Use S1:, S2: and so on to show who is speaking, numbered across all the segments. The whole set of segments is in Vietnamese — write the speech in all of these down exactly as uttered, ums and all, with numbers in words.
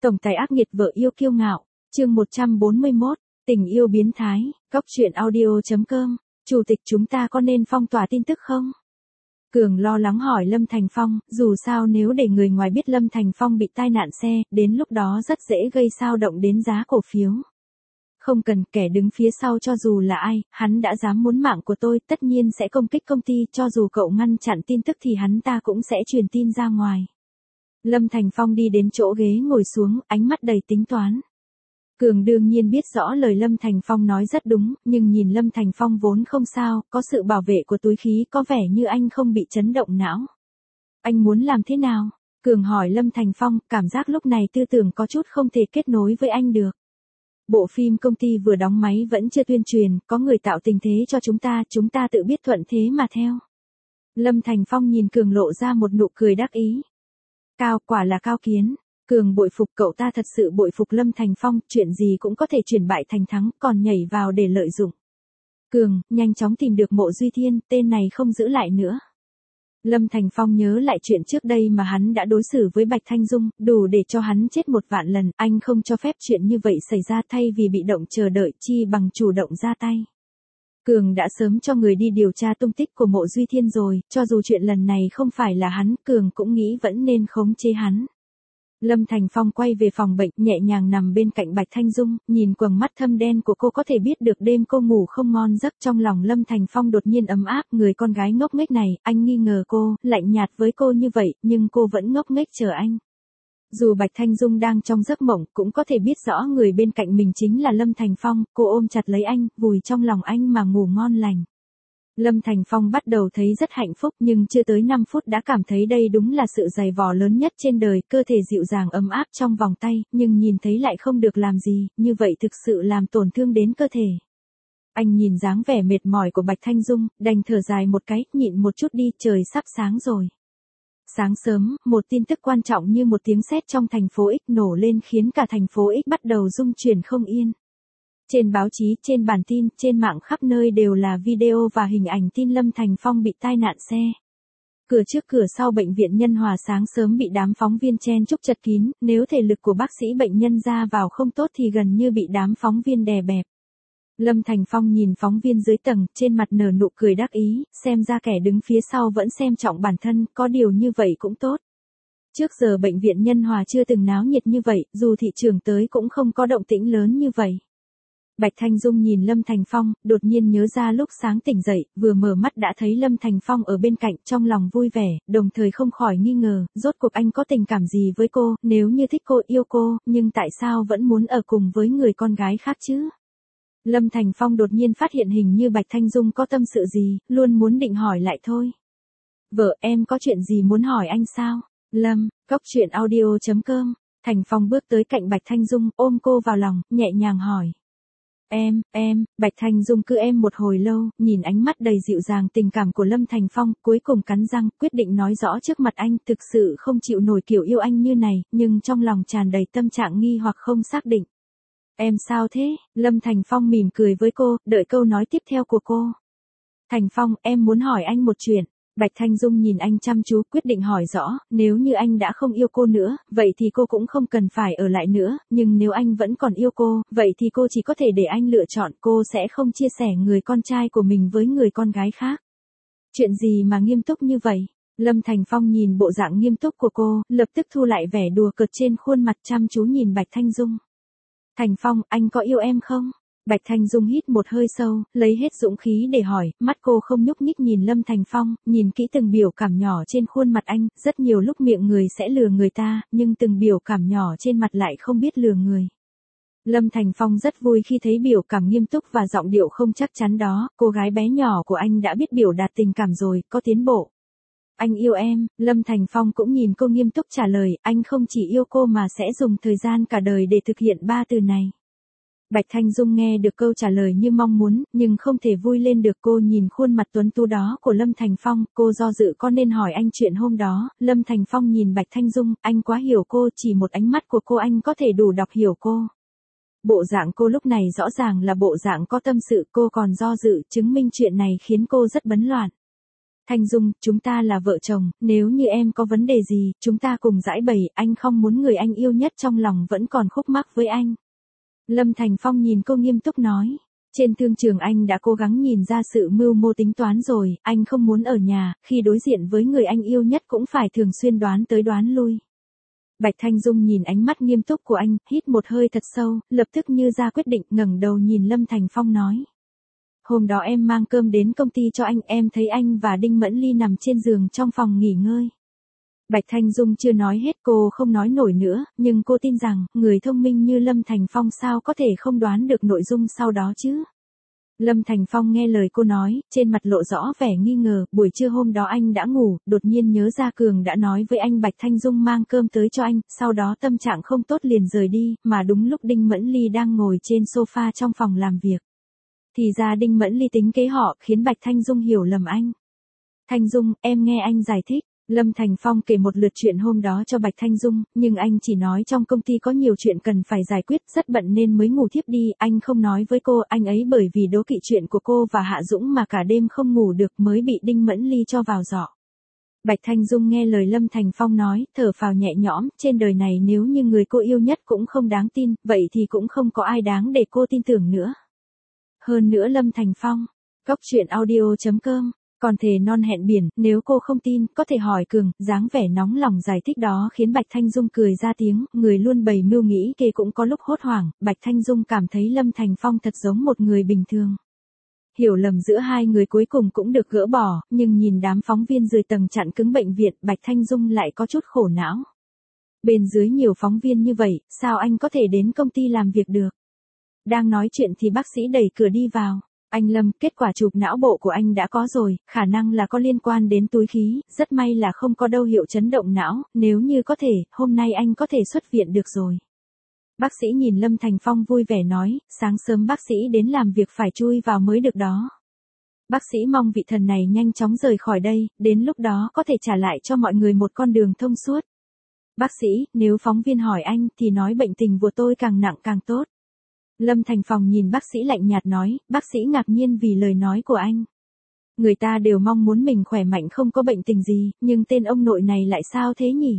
S1: Tổng tài ác nghiệt vợ yêu kiêu ngạo, chương một trăm bốn mươi mốt, tình yêu biến thái, góc truyện audio.com, chủ tịch chúng ta có nên phong tỏa tin tức không? Cường lo lắng hỏi Lâm Thành Phong, dù sao nếu để người ngoài biết Lâm Thành Phong bị tai nạn xe, đến lúc đó rất dễ gây xao động đến giá cổ phiếu. Không cần, kẻ đứng phía sau cho dù là ai, hắn đã dám muốn mạng của tôi, tất nhiên sẽ công kích công ty, cho dù cậu ngăn chặn tin tức thì hắn ta cũng sẽ truyền tin ra ngoài. Lâm Thành Phong đi đến chỗ ghế ngồi xuống, ánh mắt đầy tính toán. Cường đương nhiên biết rõ lời Lâm Thành Phong nói rất đúng, nhưng nhìn Lâm Thành Phong vốn không sao, có sự bảo vệ của túi khí, có vẻ như anh không bị chấn động não. Anh muốn làm thế nào? Cường hỏi Lâm Thành Phong, cảm giác lúc này tư tưởng có chút không thể kết nối với anh được. Bộ phim công ty vừa đóng máy vẫn chưa tuyên truyền, có người tạo tình thế cho chúng ta, chúng ta tự biết thuận thế mà theo. Lâm Thành Phong nhìn Cường lộ ra một nụ cười đắc ý. Cao, quả là cao kiến. Cường bội phục, cậu ta thật sự bội phục Lâm Thành Phong, chuyện gì cũng có thể chuyển bại thành thắng, còn nhảy vào để lợi dụng. Cường, nhanh chóng tìm được Mộ Duy Thiên, tên này không giữ lại nữa. Lâm Thành Phong nhớ lại chuyện trước đây mà hắn đã đối xử với Bạch Thanh Dung, đủ để cho hắn chết một vạn lần, anh không cho phép chuyện như vậy xảy ra, thay vì bị động chờ đợi chi bằng chủ động ra tay. Cường đã sớm cho người đi điều tra tung tích của Mộ Duy Thiên rồi, cho dù chuyện lần này không phải là hắn, Cường cũng nghĩ vẫn nên khống chế hắn. Lâm Thành Phong quay về phòng bệnh, nhẹ nhàng nằm bên cạnh Bạch Thanh Dung, nhìn quầng mắt thâm đen của cô có thể biết được đêm cô ngủ không ngon giấc, trong lòng Lâm Thành Phong đột nhiên ấm áp, người con gái ngốc nghếch này, anh nghi ngờ cô, lạnh nhạt với cô như vậy, nhưng cô vẫn ngốc nghếch chờ anh. Dù Bạch Thanh Dung đang trong giấc mộng, cũng có thể biết rõ người bên cạnh mình chính là Lâm Thành Phong, cô ôm chặt lấy anh, vùi trong lòng anh mà ngủ ngon lành. Lâm Thành Phong bắt đầu thấy rất hạnh phúc, nhưng chưa tới năm phút đã cảm thấy đây đúng là sự dày vò lớn nhất trên đời, cơ thể dịu dàng ấm áp trong vòng tay, nhưng nhìn thấy lại không được làm gì, như vậy thực sự làm tổn thương đến cơ thể. Anh nhìn dáng vẻ mệt mỏi của Bạch Thanh Dung, đành thở dài một cái, nhịn một chút đi, trời sắp sáng rồi. Sáng sớm, một tin tức quan trọng như một tiếng sét trong thành phố X nổ lên khiến cả thành phố X bắt đầu rung chuyển không yên. Trên báo chí, trên bản tin, trên mạng khắp nơi đều là video và hình ảnh tin Lâm Thành Phong bị tai nạn xe. Cửa trước cửa sau bệnh viện Nhân Hòa sáng sớm bị đám phóng viên chen chúc chật kín, nếu thể lực của bác sĩ bệnh nhân ra vào không tốt thì gần như bị đám phóng viên đè bẹp. Lâm Thành Phong nhìn phóng viên dưới tầng, trên mặt nở nụ cười đắc ý, xem ra kẻ đứng phía sau vẫn xem trọng bản thân, có điều như vậy cũng tốt. Trước giờ bệnh viện Nhân Hòa chưa từng náo nhiệt như vậy, dù thị trường tới cũng không có động tĩnh lớn như vậy. Bạch Thanh Dung nhìn Lâm Thành Phong, đột nhiên nhớ ra lúc sáng tỉnh dậy, vừa mở mắt đã thấy Lâm Thành Phong ở bên cạnh, trong lòng vui vẻ, đồng thời không khỏi nghi ngờ, rốt cuộc anh có tình cảm gì với cô, nếu như thích cô, yêu cô, nhưng tại sao vẫn muốn ở cùng với người con gái khác chứ? Lâm Thành Phong đột nhiên phát hiện hình như Bạch Thanh Dung có tâm sự gì, luôn muốn định hỏi lại thôi. Vợ, em có chuyện gì muốn hỏi anh sao? Lâm, góc truyện audio.com, Thành Phong bước tới cạnh Bạch Thanh Dung, ôm cô vào lòng, nhẹ nhàng hỏi. Em, em, Bạch Thanh Dung cứ em một hồi lâu, nhìn ánh mắt đầy dịu dàng tình cảm của Lâm Thành Phong, cuối cùng cắn răng, quyết định nói rõ trước mặt anh, thực sự không chịu nổi kiểu yêu anh như này, nhưng trong lòng tràn đầy tâm trạng nghi hoặc không xác định. Em sao thế? Lâm Thành Phong mỉm cười với cô, đợi câu nói tiếp theo của cô. Thành Phong, em muốn hỏi anh một chuyện. Bạch Thanh Dung nhìn anh chăm chú, quyết định hỏi rõ, nếu như anh đã không yêu cô nữa, vậy thì cô cũng không cần phải ở lại nữa, nhưng nếu anh vẫn còn yêu cô, vậy thì cô chỉ có thể để anh lựa chọn, cô sẽ không chia sẻ người con trai của mình với người con gái khác. Chuyện gì mà nghiêm túc như vậy? Lâm Thành Phong nhìn bộ dạng nghiêm túc của cô, lập tức thu lại vẻ đùa cợt trên khuôn mặt, chăm chú nhìn Bạch Thanh Dung. Thành Phong, anh có yêu em không? Bạch Thanh Dung hít một hơi sâu, lấy hết dũng khí để hỏi, mắt cô không nhúc nhích nhìn Lâm Thành Phong, nhìn kỹ từng biểu cảm nhỏ trên khuôn mặt anh, rất nhiều lúc miệng người sẽ lừa người ta, nhưng từng biểu cảm nhỏ trên mặt lại không biết lừa người. Lâm Thành Phong rất vui khi thấy biểu cảm nghiêm túc và giọng điệu không chắc chắn đó, cô gái bé nhỏ của anh đã biết biểu đạt tình cảm rồi, có tiến bộ. Anh yêu em, Lâm Thành Phong cũng nhìn cô nghiêm túc trả lời, anh không chỉ yêu cô mà sẽ dùng thời gian cả đời để thực hiện ba từ này. Bạch Thanh Dung nghe được câu trả lời như mong muốn, nhưng không thể vui lên được, cô nhìn khuôn mặt tuấn tú đó của Lâm Thành Phong, cô do dự có nên hỏi anh chuyện hôm đó, Lâm Thành Phong nhìn Bạch Thanh Dung, anh quá hiểu cô, chỉ một ánh mắt của cô anh có thể đủ đọc hiểu cô. Bộ dạng cô lúc này rõ ràng là bộ dạng có tâm sự, cô còn do dự, chứng minh chuyện này khiến cô rất bấn loạn. Thanh Dung, chúng ta là vợ chồng, nếu như em có vấn đề gì, chúng ta cùng giải bày, anh không muốn người anh yêu nhất trong lòng vẫn còn khúc mắc với anh. Lâm Thành Phong nhìn cô nghiêm túc nói. Trên thương trường anh đã cố gắng nhìn ra sự mưu mô tính toán rồi, anh không muốn ở nhà, khi đối diện với người anh yêu nhất cũng phải thường xuyên đoán tới đoán lui. Bạch Thanh Dung nhìn ánh mắt nghiêm túc của anh, hít một hơi thật sâu, lập tức như ra quyết định, ngẩng đầu nhìn Lâm Thành Phong nói. Hôm đó em mang cơm đến công ty cho anh, em thấy anh và Đinh Mẫn Ly nằm trên giường trong phòng nghỉ ngơi. Bạch Thanh Dung chưa nói hết, cô không nói nổi nữa, nhưng cô tin rằng, người thông minh như Lâm Thành Phong sao có thể không đoán được nội dung sau đó chứ. Lâm Thành Phong nghe lời cô nói, trên mặt lộ rõ vẻ nghi ngờ, buổi trưa hôm đó anh đã ngủ, đột nhiên nhớ ra Cường đã nói với anh Bạch Thanh Dung mang cơm tới cho anh, sau đó tâm trạng không tốt liền rời đi, mà đúng lúc Đinh Mẫn Ly đang ngồi trên sofa trong phòng làm việc. Thì ra Đinh Mẫn Ly tính kế họ, khiến Bạch Thanh Dung hiểu lầm anh. Thanh Dung, em nghe anh giải thích. Lâm Thành Phong kể một lượt chuyện hôm đó cho Bạch Thanh Dung, nhưng anh chỉ nói trong công ty có nhiều chuyện cần phải giải quyết, rất bận nên mới ngủ thiếp đi, anh không nói với cô, anh ấy bởi vì đố kỵ chuyện của cô và Hạ Dũng mà cả đêm không ngủ được mới bị Đinh Mẫn Ly cho vào giỏ. Bạch Thanh Dung nghe lời Lâm Thành Phong nói, thở phào nhẹ nhõm, trên đời này nếu như người cô yêu nhất cũng không đáng tin, vậy thì cũng không có ai đáng để cô tin tưởng nữa. Hơn nữa Lâm Thành Phong, góc truyện audio chấm com. Còn thề non hẹn biển, nếu cô không tin, có thể hỏi Cường, dáng vẻ nóng lòng giải thích đó khiến Bạch Thanh Dung cười ra tiếng, người luôn bày mưu nghĩ kê cũng có lúc hốt hoảng, Bạch Thanh Dung cảm thấy Lâm Thành Phong thật giống một người bình thường. Hiểu lầm giữa hai người cuối cùng cũng được gỡ bỏ, nhưng nhìn đám phóng viên dưới tầng chặn cứng bệnh viện, Bạch Thanh Dung lại có chút khổ não. Bên dưới nhiều phóng viên như vậy, sao anh có thể đến công ty làm việc được? Đang nói chuyện thì bác sĩ đẩy cửa đi vào. Anh Lâm, kết quả chụp não bộ của anh đã có rồi, khả năng là có liên quan đến túi khí, rất may là không có đâu hiệu chấn động não, nếu như có thể, hôm nay anh có thể xuất viện được rồi. Bác sĩ nhìn Lâm Thành Phong vui vẻ nói, sáng sớm bác sĩ đến làm việc phải chui vào mới được đó. Bác sĩ mong vị thần này nhanh chóng rời khỏi đây, đến lúc đó có thể trả lại cho mọi người một con đường thông suốt. Bác sĩ, nếu phóng viên hỏi anh thì nói bệnh tình của tôi càng nặng càng tốt. Lâm Thành Phong nhìn bác sĩ lạnh nhạt nói, bác sĩ ngạc nhiên vì lời nói của anh. Người ta đều mong muốn mình khỏe mạnh không có bệnh tình gì, nhưng tên ông nội này lại sao thế nhỉ?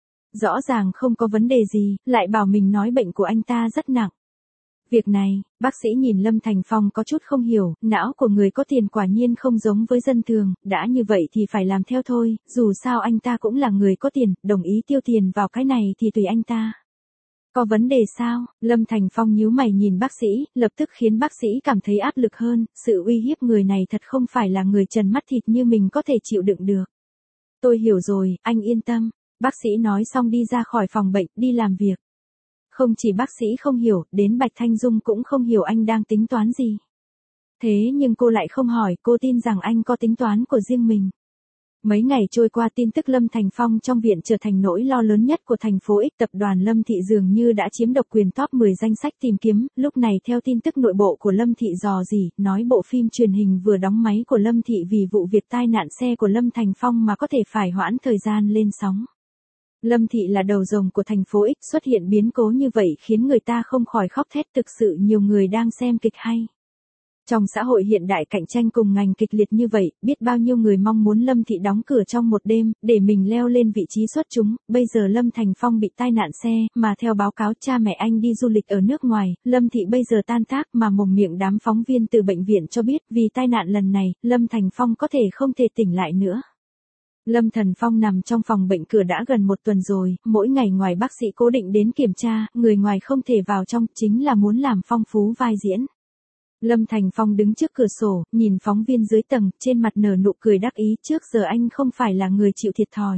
S1: Rõ ràng không có vấn đề gì, lại bảo mình nói bệnh của anh ta rất nặng. Việc này, bác sĩ nhìn Lâm Thành Phong có chút không hiểu, não của người có tiền quả nhiên không giống với dân thường, đã như vậy thì phải làm theo thôi, dù sao anh ta cũng là người có tiền, đồng ý tiêu tiền vào cái này thì tùy anh ta. Có vấn đề sao? Lâm Thành Phong nhíu mày nhìn bác sĩ, lập tức khiến bác sĩ cảm thấy áp lực hơn, sự uy hiếp người này thật không phải là người trần mắt thịt như mình có thể chịu đựng được. Tôi hiểu rồi, anh yên tâm. Bác sĩ nói xong đi ra khỏi phòng bệnh, đi làm việc. Không chỉ bác sĩ không hiểu, đến Bạch Thanh Dung cũng không hiểu anh đang tính toán gì. Thế nhưng cô lại không hỏi, cô tin rằng anh có tính toán của riêng mình. Mấy ngày trôi qua tin tức Lâm Thành Phong trong viện trở thành nỗi lo lớn nhất của thành phố X, tập đoàn Lâm Thị dường như đã chiếm độc quyền top mười danh sách tìm kiếm, lúc này theo tin tức nội bộ của Lâm Thị dò dỉ, nói bộ phim truyền hình vừa đóng máy của Lâm Thị vì vụ việc tai nạn xe của Lâm Thành Phong mà có thể phải hoãn thời gian lên sóng. Lâm Thị là đầu rồng của thành phố X, xuất hiện biến cố như vậy khiến người ta không khỏi khóc thét, thực sự nhiều người đang xem kịch hay. Trong xã hội hiện đại cạnh tranh cùng ngành kịch liệt như vậy, biết bao nhiêu người mong muốn Lâm Thị đóng cửa trong một đêm, để mình leo lên vị trí xuất chúng, bây giờ Lâm Thành Phong bị tai nạn xe, mà theo báo cáo cha mẹ anh đi du lịch ở nước ngoài, Lâm Thị bây giờ tan tác mà mồm miệng đám phóng viên từ bệnh viện cho biết, vì tai nạn lần này, Lâm Thành Phong có thể không thể tỉnh lại nữa. Lâm Thành Phong nằm trong phòng bệnh cửa đã gần một tuần rồi, mỗi ngày ngoài bác sĩ cố định đến kiểm tra, người ngoài không thể vào trong, chính là muốn làm phong phú vai diễn. Lâm Thành Phong đứng trước cửa sổ, nhìn phóng viên dưới tầng, trên mặt nở nụ cười đắc ý, trước giờ anh không phải là người chịu thiệt thòi.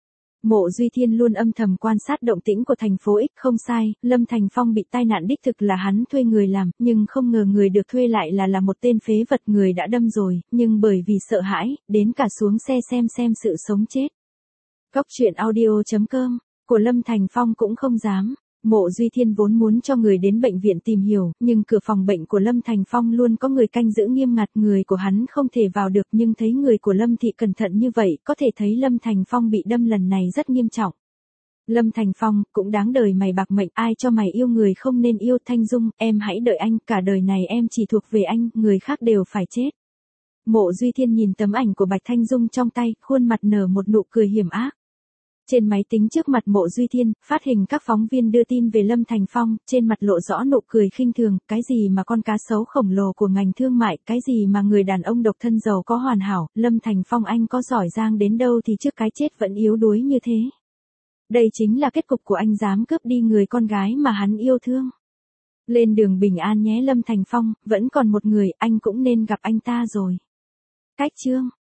S1: Mộ Duy Thiên luôn âm thầm quan sát động tĩnh của thành phố X, không sai, Lâm Thành Phong bị tai nạn đích thực là hắn thuê người làm, nhưng không ngờ người được thuê lại là là một tên phế vật, người đã đâm rồi, nhưng bởi vì sợ hãi, đến cả xuống xe xem xem sự sống chết. Góc truyện audio chấm com, của Lâm Thành Phong cũng không dám. Mộ Duy Thiên vốn muốn cho người đến bệnh viện tìm hiểu, nhưng cửa phòng bệnh của Lâm Thành Phong luôn có người canh giữ nghiêm ngặt, người của hắn không thể vào được, nhưng thấy người của Lâm Thị cẩn thận như vậy, có thể thấy Lâm Thành Phong bị đâm lần này rất nghiêm trọng. Lâm Thành Phong, cũng đáng đời mày bạc mệnh, ai cho mày yêu người không nên yêu. Thanh Dung, em hãy đợi anh, cả đời này em chỉ thuộc về anh, người khác đều phải chết. Mộ Duy Thiên nhìn tấm ảnh của Bạch Thanh Dung trong tay, khuôn mặt nở một nụ cười hiểm ác. Trên máy tính trước mặt Mộ Duy Thiên, phát hình các phóng viên đưa tin về Lâm Thành Phong, trên mặt lộ rõ nụ cười khinh thường, cái gì mà con cá sấu khổng lồ của ngành thương mại, cái gì mà người đàn ông độc thân giàu có hoàn hảo, Lâm Thành Phong anh có giỏi giang đến đâu thì trước cái chết vẫn yếu đuối như thế. Đây chính là kết cục của anh dám cướp đi người con gái mà hắn yêu thương. Lên đường bình an nhé Lâm Thành Phong, vẫn còn một người, anh cũng nên gặp anh ta rồi. Cách chương